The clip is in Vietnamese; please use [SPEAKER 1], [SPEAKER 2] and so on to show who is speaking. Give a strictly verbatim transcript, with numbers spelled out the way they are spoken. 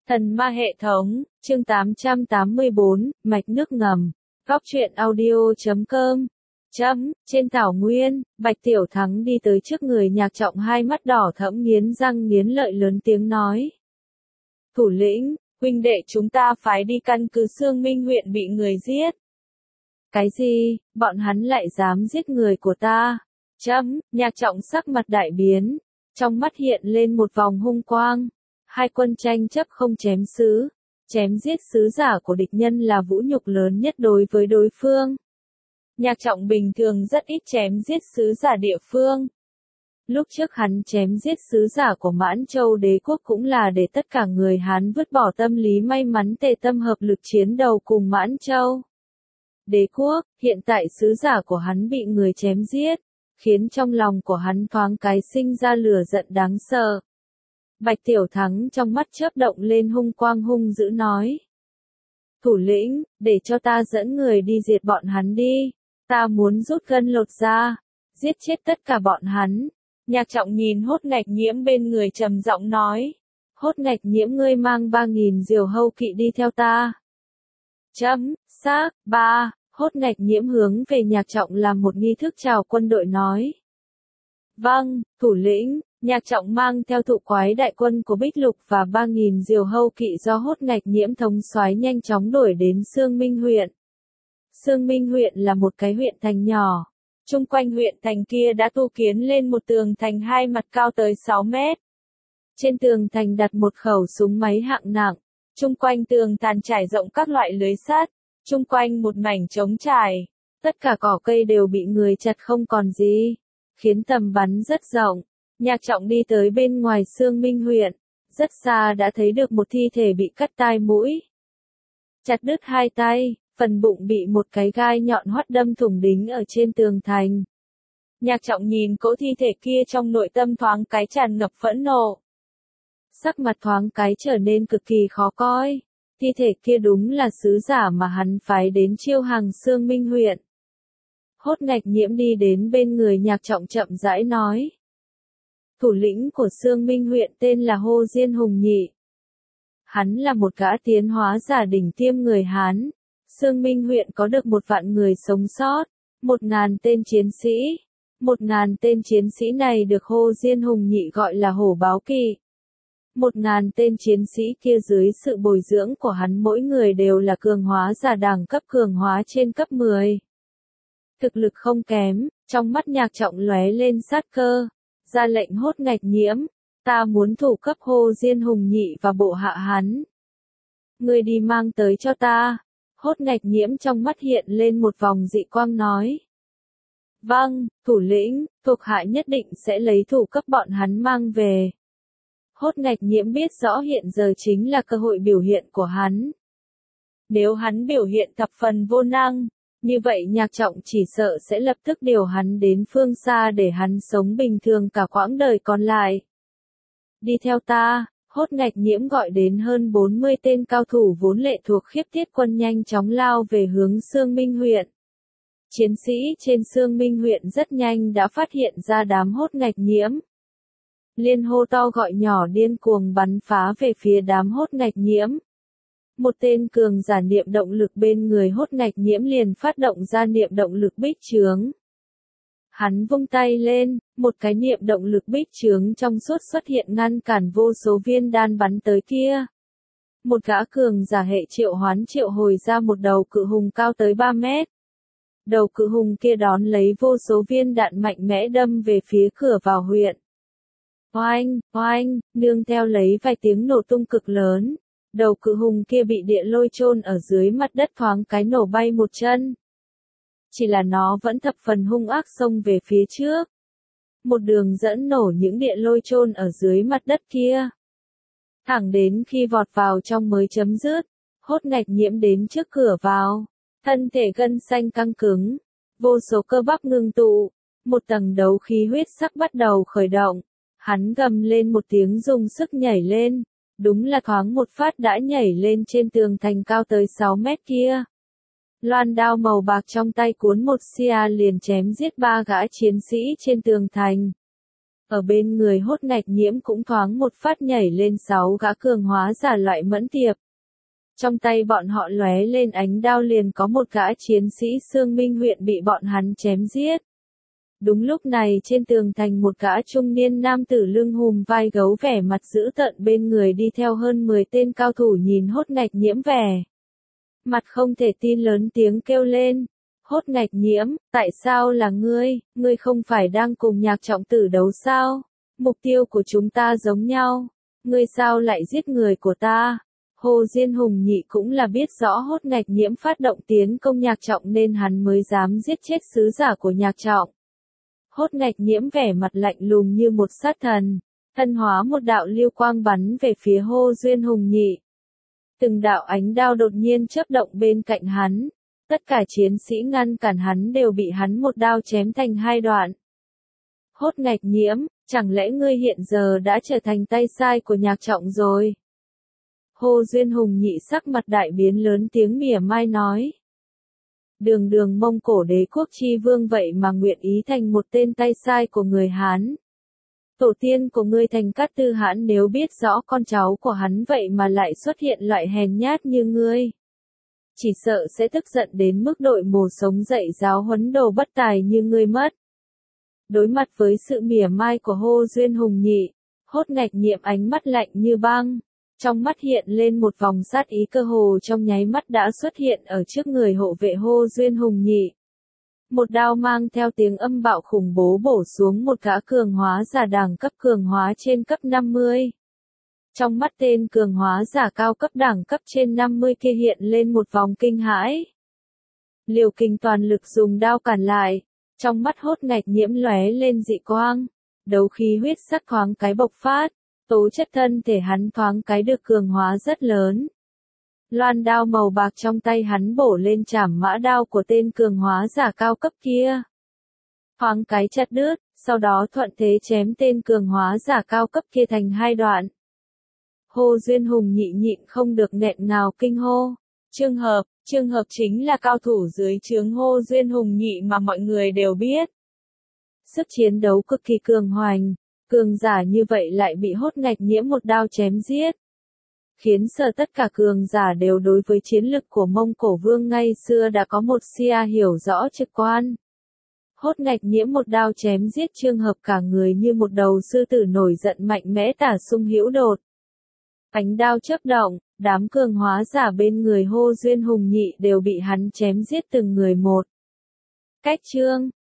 [SPEAKER 1] Thần ma hệ thống, chương tám trăm tám mươi bốn, mạch nước ngầm. Góc truyện audio chấm com. Chấm, trên thảo nguyên, Bạch Tiểu Thắng đi tới trước người Nhạc Trọng, hai mắt đỏ thẫm, nghiến răng nghiến lợi, lớn tiếng nói. Thủ lĩnh, huynh đệ chúng ta phái đi căn cứ Xương Minh huyện bị người giết. Cái gì, bọn hắn lại dám giết người của ta? Chấm, Nhạc Trọng sắc mặt đại biến, trong mắt hiện lên một vòng hung quang. Hai quân tranh chấp không chém sứ, chém giết sứ giả của địch nhân là vũ nhục lớn nhất đối với đối phương. Nhạc Trọng bình thường rất ít chém giết sứ giả địa phương. Lúc trước hắn chém giết sứ giả của Mãn Châu đế quốc cũng là để tất cả người Hán vứt bỏ tâm lý may mắn, tề tâm hợp lực chiến đầu cùng Mãn Châu đế quốc. Hiện tại sứ giả của hắn bị người chém giết, khiến trong lòng của hắn thoáng cái sinh ra lửa giận đáng sợ. Bạch Tiểu Thắng trong mắt chớp động lên hung quang, hung dữ nói. Thủ lĩnh, để cho ta dẫn người đi diệt bọn hắn đi. Ta muốn rút gân lột da, giết chết tất cả bọn hắn. Nhạc Trọng nhìn Hốt Ngạch Nhiễm bên người trầm giọng nói. Hốt Ngạch Nhiễm, ngươi mang ba nghìn diều hâu kỵ đi theo ta. Chấm, xác, ba, Hốt Ngạch Nhiễm hướng về Nhạc Trọng làm một nghi thức chào quân đội nói. Vâng, thủ lĩnh. Nhạc Trọng mang theo thụ quái đại quân của Bích Lục và ba nghìn diều hâu kỵ do Hốt Ngạch Nhiễm thống soái nhanh chóng đuổi đến Xương Minh huyện. Xương Minh huyện là một cái huyện thành nhỏ. Chung quanh huyện thành kia đã tu kiến lên một tường thành hai mặt cao tới sáu mét. Trên tường thành đặt một khẩu súng máy hạng nặng. Chung quanh tường thành trải rộng các loại lưới sắt. Chung quanh một mảnh trống trải. Tất cả cỏ cây đều bị người chặt không còn gì, khiến tầm bắn rất rộng. Nhạc Trọng đi tới bên ngoài Xương Minh huyện, rất xa đã thấy được một thi thể bị cắt tai mũi, chặt đứt hai tay, phần bụng bị một cái gai nhọn hoắt đâm thủng đính ở trên tường thành. Nhạc Trọng nhìn cỗ thi thể kia, trong nội tâm thoáng cái tràn ngập phẫn nộ. Sắc mặt thoáng cái trở nên cực kỳ khó coi, thi thể kia đúng là sứ giả mà hắn phái đến chiêu hàng Xương Minh huyện. Hốt Ngạch Nhiễm đi đến bên người Nhạc Trọng chậm rãi nói. Thủ lĩnh của Xương Minh huyện tên là Hồ Diên Hùng Nhị. Hắn là một gã tiến hóa giả đỉnh tiêm người Hán. Xương Minh huyện có được một vạn người sống sót, một ngàn tên chiến sĩ. Một ngàn tên chiến sĩ này được Hồ Diên Hùng Nhị gọi là hổ báo kỵ. Một ngàn tên chiến sĩ kia dưới sự bồi dưỡng của hắn mỗi người đều là cường hóa giả đẳng cấp cường hóa trên cấp mười. Thực lực không kém, trong mắt Nhạc Trọng lóe lên sát cơ. Ra lệnh Hốt Ngạch Nhiễm, ta muốn thủ cấp Hồ Diên Hùng Nhị và bộ hạ hắn. Ngươi đi mang tới cho ta. Hốt Ngạch Nhiễm trong mắt hiện lên một vòng dị quang nói. Vâng, thủ lĩnh, thuộc hạ nhất định sẽ lấy thủ cấp bọn hắn mang về. Hốt Ngạch Nhiễm biết rõ hiện giờ chính là cơ hội biểu hiện của hắn. Nếu hắn biểu hiện thập phần vô năng, như vậy Nhạc Trọng chỉ sợ sẽ lập tức điều hắn đến phương xa để hắn sống bình thường cả quãng đời còn lại. Đi theo ta, Hốt Ngạch Nhiễm gọi đến hơn bốn mươi tên cao thủ vốn lệ thuộc Khiếp Thiết quân nhanh chóng lao về hướng Xương Minh huyện. Chiến sĩ trên Xương Minh huyện rất nhanh đã phát hiện ra đám Hốt Ngạch Nhiễm. Liên hô to gọi nhỏ điên cuồng bắn phá về phía đám Hốt Ngạch Nhiễm. Một tên cường giả niệm động lực bên người Hốt Ngạch Nhiễm liền phát động ra niệm động lực bích chướng. Hắn vung tay lên, một cái niệm động lực bích chướng trong suốt xuất hiện ngăn cản vô số viên đan bắn tới kia. Một gã cường giả hệ triệu hoán triệu hồi ra một đầu cự hùng cao tới ba mét. Đầu cự hùng kia đón lấy vô số viên đạn mạnh mẽ đâm về phía cửa vào huyện. Oanh, oanh, nương theo lấy vài tiếng nổ tung cực lớn. Đầu cự hùng kia bị địa lôi chôn ở dưới mặt đất, thoáng cái nổ bay một chân. Chỉ là nó vẫn thập phần hung ác xông về phía trước. Một đường dẫn nổ những địa lôi chôn ở dưới mặt đất kia. Thẳng đến khi vọt vào trong mới chấm dứt. Hốt Ngạch Nhiễm đến trước cửa vào. Thân thể gân xanh căng cứng. Vô số cơ bắp ngưng tụ. Một tầng đấu khí huyết sắc bắt đầu khởi động. Hắn gầm lên một tiếng dùng sức nhảy lên. Đúng là thoáng một phát đã nhảy lên trên tường thành cao tới sáu mét kia. Loan đao màu bạc trong tay cuốn một xia liền chém giết ba gã chiến sĩ trên tường thành. Ở bên người Hốt Ngạch Nhiễm cũng thoáng một phát nhảy lên sáu gã cường hóa giả loại mẫn tiệp. Trong tay bọn họ lóe lên ánh đao liền có một gã chiến sĩ Xương Minh huyện bị bọn hắn chém giết. Đúng lúc này trên tường thành một gã trung niên nam tử lưng hùm vai gấu vẻ mặt dữ tợn bên người đi theo hơn mười tên cao thủ nhìn Hốt Ngạch Nhiễm vẻ mặt không thể tin lớn tiếng kêu lên. Hốt Ngạch Nhiễm, tại sao là ngươi, ngươi không phải đang cùng Nhạc Trọng Tử đấu sao? Mục tiêu của chúng ta giống nhau, ngươi sao lại giết người của ta? Hồ Diên Hùng Nhị cũng là biết rõ Hốt Ngạch Nhiễm phát động tiến công Nhạc Trọng nên hắn mới dám giết chết sứ giả của Nhạc Trọng. Hốt Ngạch Nhiễm vẻ mặt lạnh lùng như một sát thần, thân hóa một đạo lưu quang bắn về phía Hồ Diên Hùng Nhị. Từng đạo ánh đao đột nhiên chớp động bên cạnh hắn, tất cả chiến sĩ ngăn cản hắn đều bị hắn một đao chém thành hai đoạn. Hốt Ngạch Nhiễm, chẳng lẽ ngươi hiện giờ đã trở thành tay sai của Nhạc Trọng rồi? Hồ Duyên Hùng Nhị sắc mặt đại biến lớn tiếng mỉa mai nói. Đường đường Mông Cổ đế quốc chi vương vậy mà nguyện ý thành một tên tay sai của người Hán. Tổ tiên của ngươi Thành Cát Tư Hãn nếu biết rõ con cháu của hắn vậy mà lại xuất hiện loại hèn nhát như ngươi, chỉ sợ sẽ tức giận đến mức đội mồ sống dậy giáo huấn đồ bất tài như ngươi mất. Đối mặt với sự mỉa mai của Hồ Duyên Hùng Nhị, Hốt Ngạch Nhiễm ánh mắt lạnh như băng, trong mắt hiện lên một vòng sát ý cơ hồ trong nháy mắt đã xuất hiện ở trước người hộ vệ Hồ Duyên Hùng Nhị. Một đao mang theo tiếng âm bạo khủng bố bổ xuống một gã cường hóa giả đẳng cấp cường hóa trên cấp năm mươi. Trong mắt tên cường hóa giả cao cấp đẳng cấp trên năm mươi kia hiện lên một vòng kinh hãi. Liều Kình toàn lực dùng đao cản lại, trong mắt Hốt Ngạch Nhiễm lóe lên dị quang, đấu khí huyết sắc thoáng cái bộc phát, tố chất thân thể hắn thoáng cái được cường hóa rất lớn. Loan đao màu bạc trong tay hắn bổ lên chảm mã đao của tên cường hóa giả cao cấp kia. Thoáng cái chặt đứt, sau đó thuận thế chém tên cường hóa giả cao cấp kia thành hai đoạn. Hồ Duyên Hùng Nhị nhịn không được nghẹn ngào kinh hô. Trường hợp, trường hợp chính là cao thủ dưới trướng Hồ Duyên Hùng Nhị mà mọi người đều biết. Sức chiến đấu cực kỳ cường hoành, cường giả như vậy lại bị Hốt Ngạch Nhiễm một đao chém giết. Khiến sợ tất cả cường giả đều đối với chiến lực của Mông Cổ Vương ngay xưa đã có một sia hiểu rõ trực quan. Hốt Ngạch Nhiễm một đao chém giết trường hợp cả người như một đầu sư tử nổi giận mạnh mẽ tả xung hữu đột. Ánh đao chớp động, đám cường hóa giả bên người Hồ Duyên Hùng Nhị đều bị hắn chém giết từng người một. Cách chương